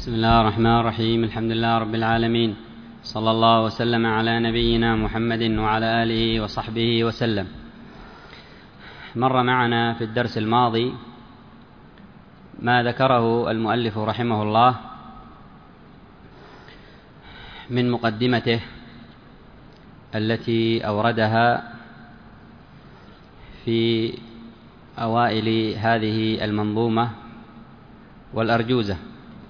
بسم الله الرحمن الرحيم. الحمد لله رب العالمين، صلى الله وسلم على نبينا محمد وعلى آله وصحبه وسلم. مر معنا في الدرس الماضي ما ذكره المؤلف رحمه الله من مقدمته التي أوردها في أوائل هذه المنظومة والأرجوزة.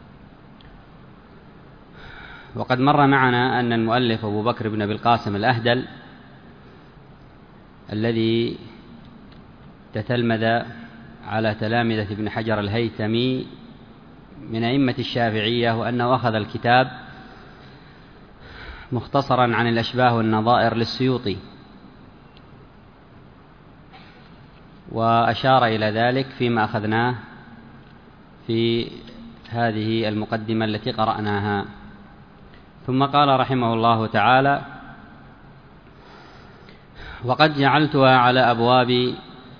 وقد مر معنا أن المؤلف أبو بكر بن أبي القاسم الأهدل الذي تتلمذ على تلامذة ابن حجر الهيثمي من أئمة الشافعية، وأنه أخذ الكتاب مختصرا عن الأشباه والنظائر للسيوطي، وأشار إلى ذلك فيما أخذناه في هذه المقدمة التي قرأناها. ثم قال رحمه الله تعالى: وقد جعلتها على أبواب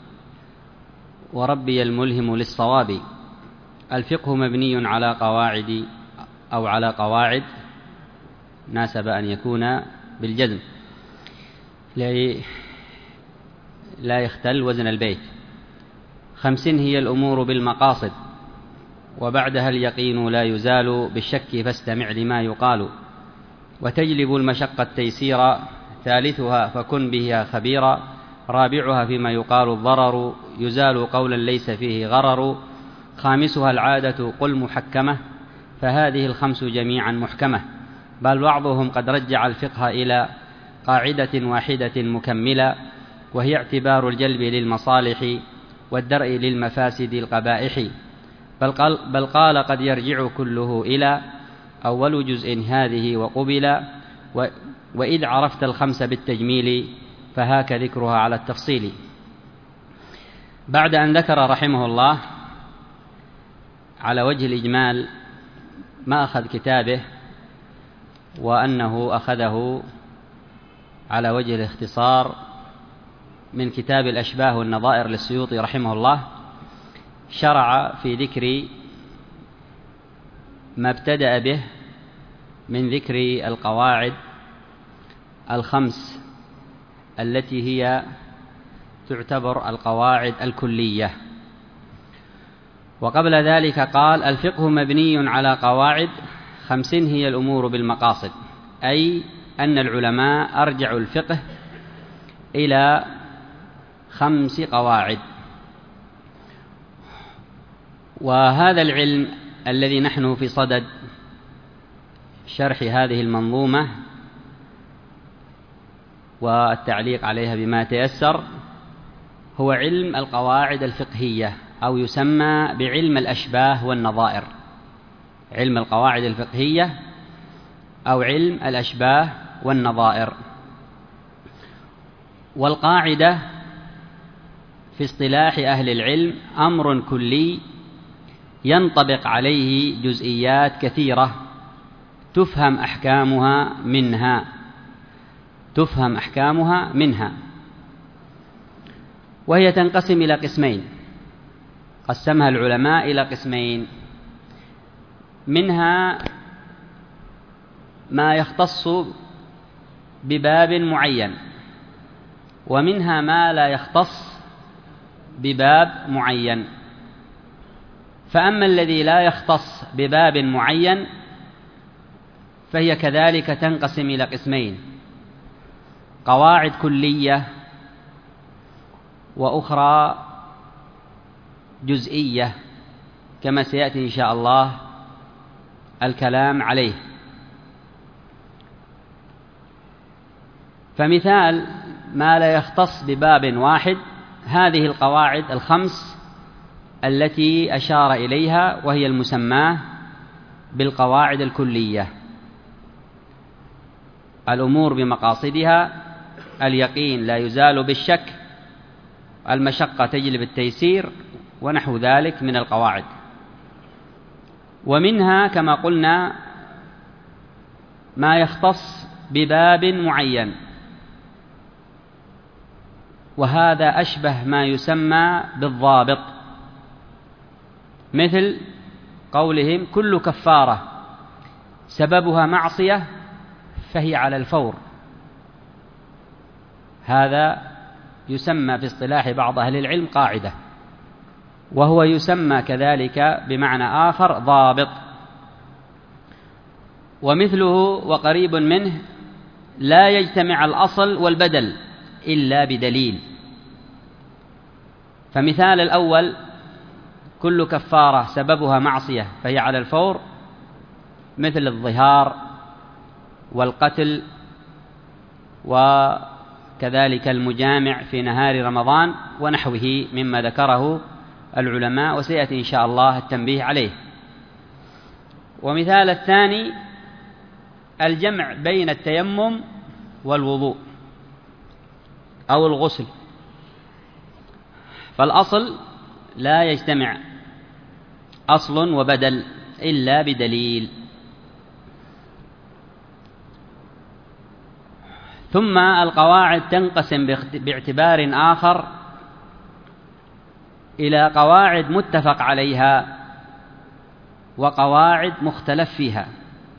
وربي الملهم للصواب. الفقه مبني على قواعد أو على قواعد، ناسب أن يكون بالجزم لا يختل وزن البيت. 5 هي الأمور بالمقاصد، وبعدها اليقين لا يزال بالشك، فاستمع لما يقال. وتجلب المشقة التيسير، ثالثها فكن بها خبيرا. رابعها فيما يقال الضرر، يزال قولا ليس فيه غرر. خامسها العادة قل محكمة، فهذه ال5 جميعا محكمة. بل بعضهم قد رجع الفقه إلى قاعدة واحدة مكملة، وهي اعتبار الجلب للمصالح والدرء للمفاسد القبائح. بل قال قد يرجع كله إلى أول جزء هذه وقبل. وإذ عرفت ال5 بالتجميل، فهاك ذكرها على التفصيل. بعد أن ذكر رحمه الله على وجه الإجمال ما أخذ كتابه، وأنه أخذه على وجه الاختصار من كتاب الأشباه والنظائر للسيوطي رحمه الله، شرع في ذكر ما ابتدأ به من ذكر القواعد ال5 التي هي تعتبر القواعد الكلية. وقبل ذلك قال: الفقه مبني على قواعد 5 هي الأمور بالمقاصد، أي أن العلماء أرجعوا الفقه إلى 5 قواعد. وهذا العلم الذي نحن في صدد شرح هذه المنظومة والتعليق عليها بما تيسر هو علم القواعد الفقهية، أو يسمى بعلم الأشباه والنظائر. علم القواعد الفقهية أو علم الأشباه والنظائر. والقاعدة في اصطلاح أهل العلم أمر كلي ينطبق عليه جزئيات كثيرة تفهم أحكامها منها. وهي تنقسم إلى قسمين، قسمها العلماء إلى قسمين: منها ما يختص بباب معين، ومنها ما لا يختص بباب معين. فأما الذي لا يختص بباب معين فهي كذلك تنقسم إلى قسمين: قواعد كلية، وأخرى جزئية، كما سيأتي إن شاء الله الكلام عليه. فمثال ما لا يختص بباب واحد هذه القواعد ال5 التي أشار إليها، وهي المسماة بالقواعد الكلية: الأمور بمقاصدها، اليقين لا يزال بالشك، المشقة تجلب التيسير، ونحو ذلك من القواعد. ومنها كما قلنا ما يختص بباب معين، وهذا أشبه ما يسمى بالضابط، مثل قولهم كل كفارة سببها معصية فهي على الفور. هذا يسمى في اصطلاح بعض أهل العلم قاعدة، وهو يسمى كذلك بمعنى آخر ضابط. ومثله وقريب منه لا يجتمع الأصل والبدل إلا بدليل. فمثال الأول كل كفارة سببها معصية فهي على الفور، مثل الظهار والقتل وكذلك المجامع في نهار رمضان ونحوه مما ذكره العلماء، وسيأتي إن شاء الله التنبيه عليه. ومثال الثاني الجمع بين التيمم والوضوء أو الغسل، فالأصل لا يجتمع أصل وبدل إلا بدليل. ثم القواعد تنقسم باعتبار آخر إلى قواعد متفق عليها وقواعد مختلف فيها.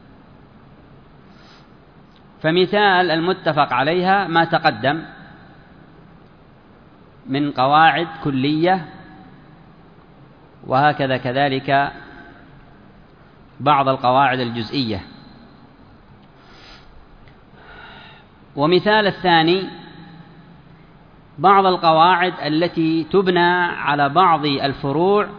فمثال المتفق عليها ما تقدم من قواعد كلية، وهكذا كذلك بعض القواعد الجزئية. ومثال الثاني بعض القواعد التي تبنى على بعض الفروع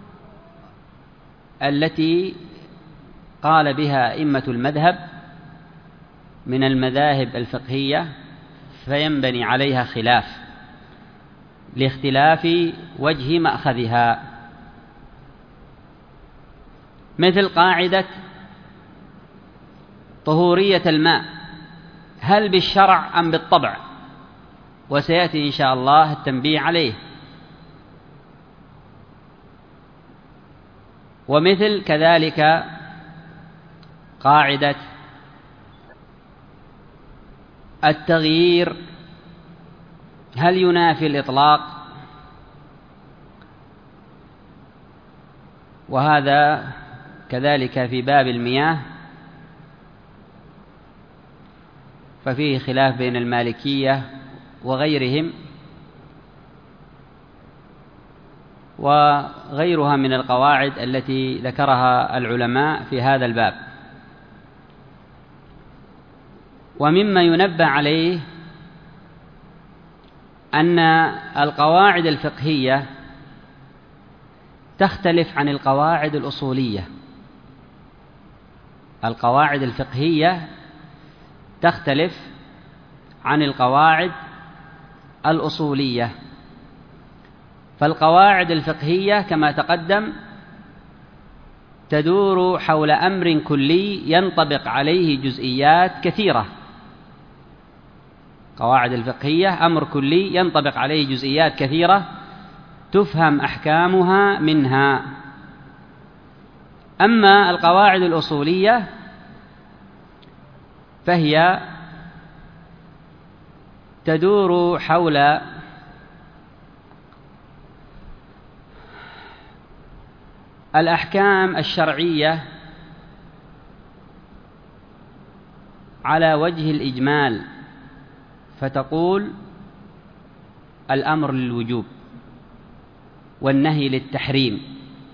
التي قال بها أئمة المذهب من المذاهب الفقهية، فينبني عليها خلاف لاختلاف وجه مأخذها، مثل قاعدة طهورية الماء هل بالشرع أم بالطبع، وسيأتي إن شاء الله التنبيه عليه. ومثل كذلك قاعدة التغيير هل ينافي الإطلاق، وهذا كذلك في باب المياه ففيه خلاف بين المالكية وغيرهم، وغيرها من القواعد التي ذكرها العلماء في هذا الباب. ومما ينبه عليه أن القواعد الفقهية تختلف عن القواعد الأصولية. القواعد الفقهية تختلف عن القواعد الأصولية. فالقواعد الفقهية كما تقدم تدور حول أمر كلي ينطبق عليه جزئيات كثيرة. قواعد الفقهية أمر كلي ينطبق عليه جزئيات كثيرة تفهم أحكامها منها. أما القواعد الأصولية فهي تدور حول الأحكام الشرعية على وجه الإجمال، فتقول الأمر للوجوب والنهي للتحريم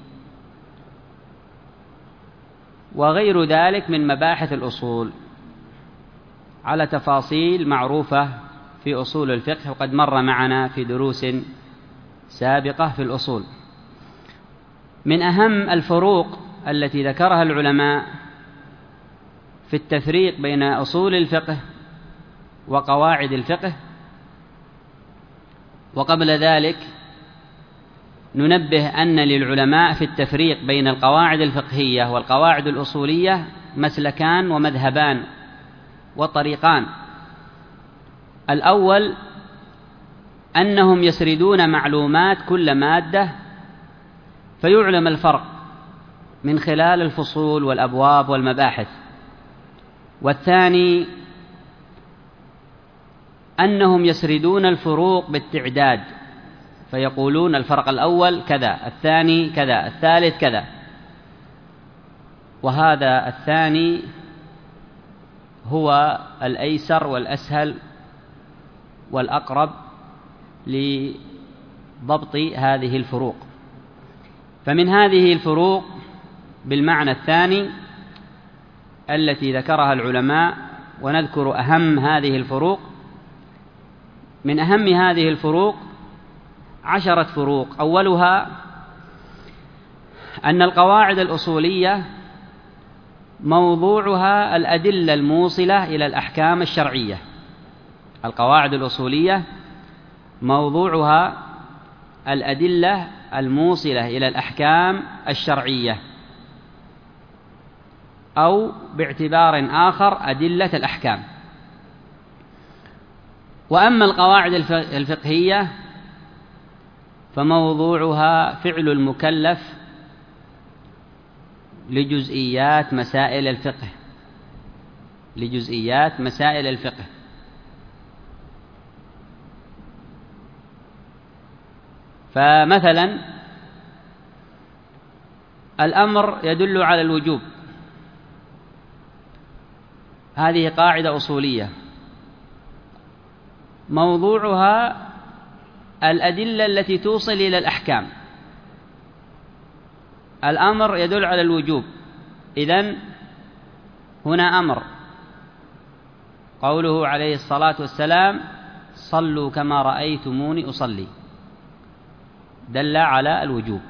وغير ذلك من مباحث الأصول على تفاصيل معروفة في أصول الفقه، وقد مر معنا في دروس سابقة في الأصول. من أهم الفروق التي ذكرها العلماء في التفريق بين أصول الفقه وقواعد الفقه، وقبل ذلك ننبه أن للعلماء في التفريق بين القواعد الفقهية والقواعد الأصولية مسلكان ومذهبان وطريقان. الأول أنهم يسردون معلومات كل مادة فيعلم الفرق من خلال الفصول والأبواب والمباحث. والثاني أنهم يسردون الفروق بالتعداد، فيقولون الفرق الأول كذا، الثاني كذا، الثالث كذا. وهذا الثاني هو الأيسر والأسهل والأقرب لضبط هذه الفروق. فمن هذه الفروق بالمعنى الثاني التي ذكرها العلماء، ونذكر أهم هذه الفروق. من أهم هذه الفروق 10 فروق. أولها أن القواعد الأصولية موضوعها الأدلة الموصلة إلى الأحكام الشرعية. القواعد الأصولية موضوعها الأدلة الموصلة إلى الأحكام الشرعية، أو باعتبار آخر أدلة الأحكام. وأما القواعد الفقهية فموضوعها فعل المكلف لجزئيات مسائل الفقه، لجزئيات مسائل الفقه. فمثلا الأمر يدل على الوجوب، هذه قاعدة أصولية موضوعها الأدلة التي توصل إلى الأحكام. الأمر يدل على الوجوب، إذن هنا أمر، قوله عليه الصلاة والسلام صلوا كما رأيتموني أصلي، دل على الوجوب.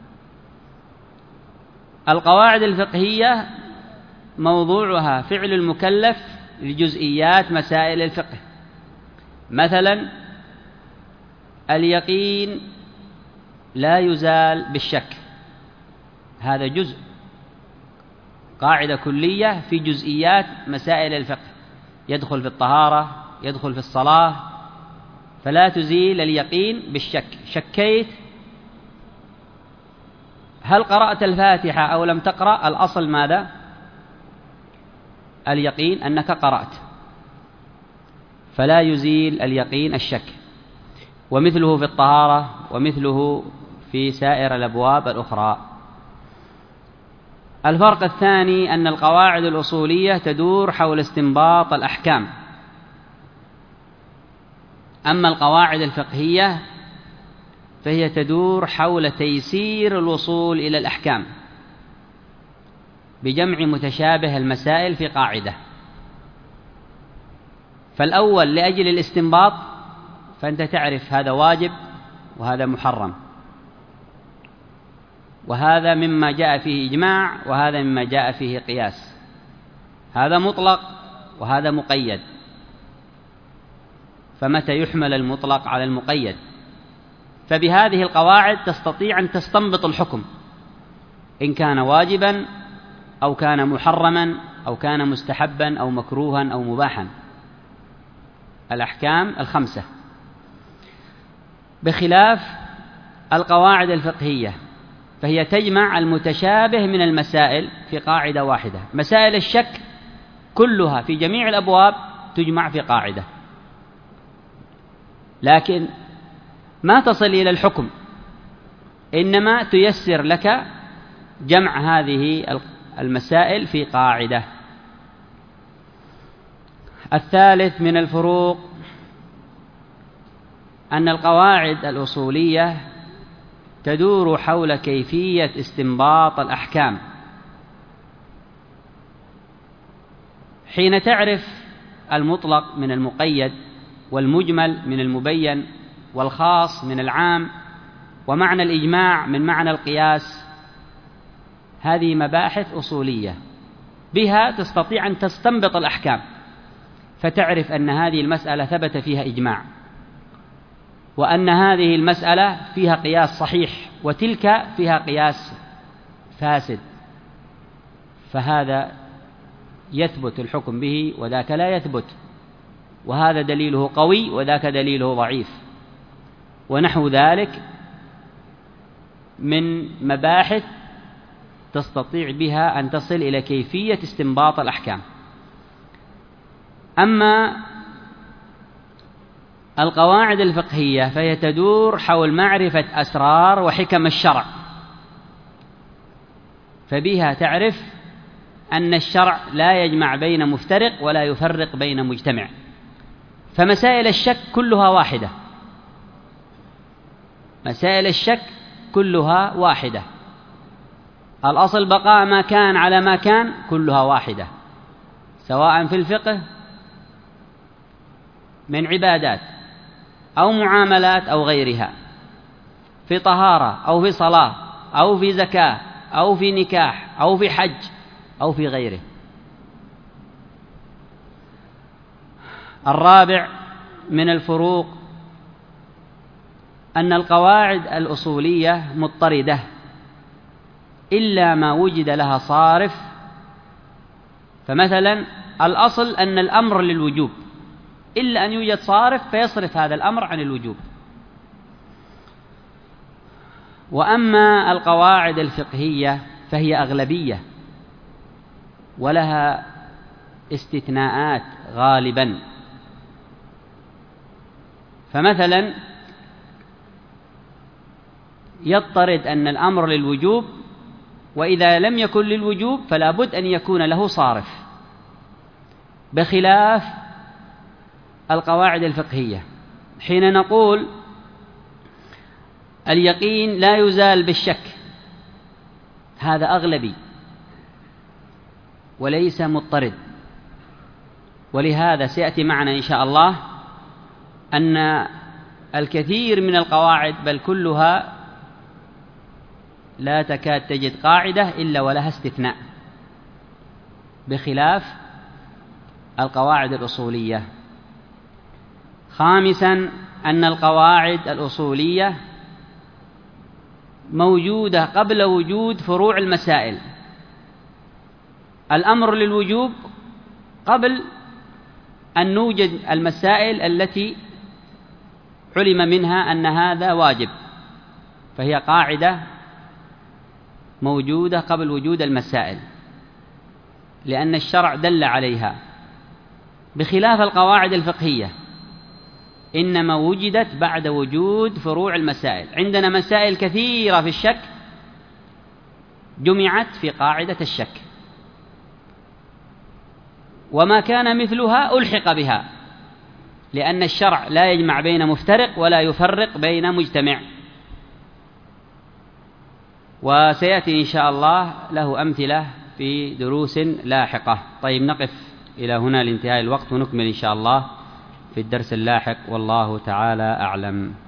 القواعد الفقهية موضوعها فعل المكلف لجزئيات مسائل الفقه. مثلا اليقين لا يزال بالشك، هذا جزء، قاعدة كلية في جزئيات مسائل الفقه، يدخل في الطهارة، يدخل في الصلاة، فلا تزيل اليقين بالشك. شكيت هل قرأت الفاتحة أو لم تقرأ، الأصل ماذا؟ اليقين أنك قرأت، فلا يزيل اليقين الشك. ومثله في الطهارة، ومثله في سائر الأبواب الأخرى. الفرق الثاني أن القواعد الأصولية تدور حول استنباط الأحكام، أما القواعد الفقهية فهي تدور حول تيسير الوصول إلى الأحكام بجمع متشابه المسائل في قاعدة. فالأول لأجل الاستنباط، فأنت تعرف هذا واجب وهذا محرم، وهذا مما جاء فيه إجماع وهذا مما جاء فيه قياس، هذا مطلق وهذا مقيد، فمتى يحمل المطلق على المقيد؟ فبهذه القواعد تستطيع أن تستنبط الحكم إن كان واجبا أو كان محرما أو كان مستحبا أو مكروها أو مباحا، الأحكام الخمسة. بخلاف القواعد الفقهية فهي تجمع المتشابه من المسائل في قاعدة واحدة. مسائل الشك كلها في جميع الأبواب تجمع في قاعدة، لكن ما تصل إلى الحكم، إنما تيسر لك جمع هذه المسائل في قاعدة. الثالث من الفروق أن القواعد الأصولية تدور حول كيفية استنباط الأحكام. حين تعرف المطلق من المقيد، والمجمل من المبين، والخاص من العام، ومعنى الإجماع من معنى القياس، هذه مباحث أصولية بها تستطيع أن تستنبط الأحكام، فتعرف أن هذه المسألة ثبت فيها إجماع، وأن هذه المسألة فيها قياس صحيح وتلك فيها قياس فاسد، فهذا يثبت الحكم به وذاك لا يثبت، وهذا دليله قوي وذاك دليله ضعيف، ونحو ذلك من مباحث تستطيع بها أن تصل إلى كيفية استنباط الأحكام. أما القواعد الفقهية فهي تدور حول معرفة أسرار وحكم الشرع، فبها تعرف أن الشرع لا يجمع بين مفترق ولا يفرق بين مجتمع، فمسائل الشك كلها واحدة، مسائل الشك كلها واحدة، الأصل بقاء ما كان على ما كان، كلها واحدة، سواء في الفقه من عبادات أو معاملات أو غيرها، في طهارة أو في صلاة أو في زكاة أو في نكاح أو في حج أو في غيره. الرابع من الفروق أن القواعد الأصولية مضطردة إلا ما وجد لها صارف. فمثلا الأصل أن الأمر للوجوب إلا أن يوجد صارف فيصرف هذا الأمر عن الوجوب. وأما القواعد الفقهية فهي أغلبية ولها استثناءات غالبا. فمثلا يضطرد أن الأمر للوجوب، وإذا لم يكن للوجوب فلا بد أن يكون له صارف، بخلاف القواعد الفقهية حين نقول اليقين لا يزال بالشك، هذا أغلبي وليس مضطرد. ولهذا سيأتي معنا إن شاء الله أن الكثير من القواعد بل كلها لا تكاد تجد قاعدة إلا ولها استثناء، بخلاف القواعد الأصولية. خامسا أن القواعد الأصولية موجودة قبل وجود فروع المسائل، الأمر للوجوب قبل أن نوجد المسائل التي علم منها أن هذا واجب، فهي قاعدة موجودة قبل وجود المسائل لأن الشرع دل عليها، بخلاف القواعد الفقهية إنما وجدت بعد وجود فروع المسائل. عندنا مسائل كثيرة في الشك جمعت في قاعدة الشك، وما كان مثلها ألحق بها، لأن الشرع لا يجمع بين مفترق ولا يفرق بين مجتمع. وسيأتي إن شاء الله له أمثلة في دروس لاحقة. طيب نقف إلى هنا لانتهاء الوقت ونكمل إن شاء الله في الدرس اللاحق، والله تعالى أعلم.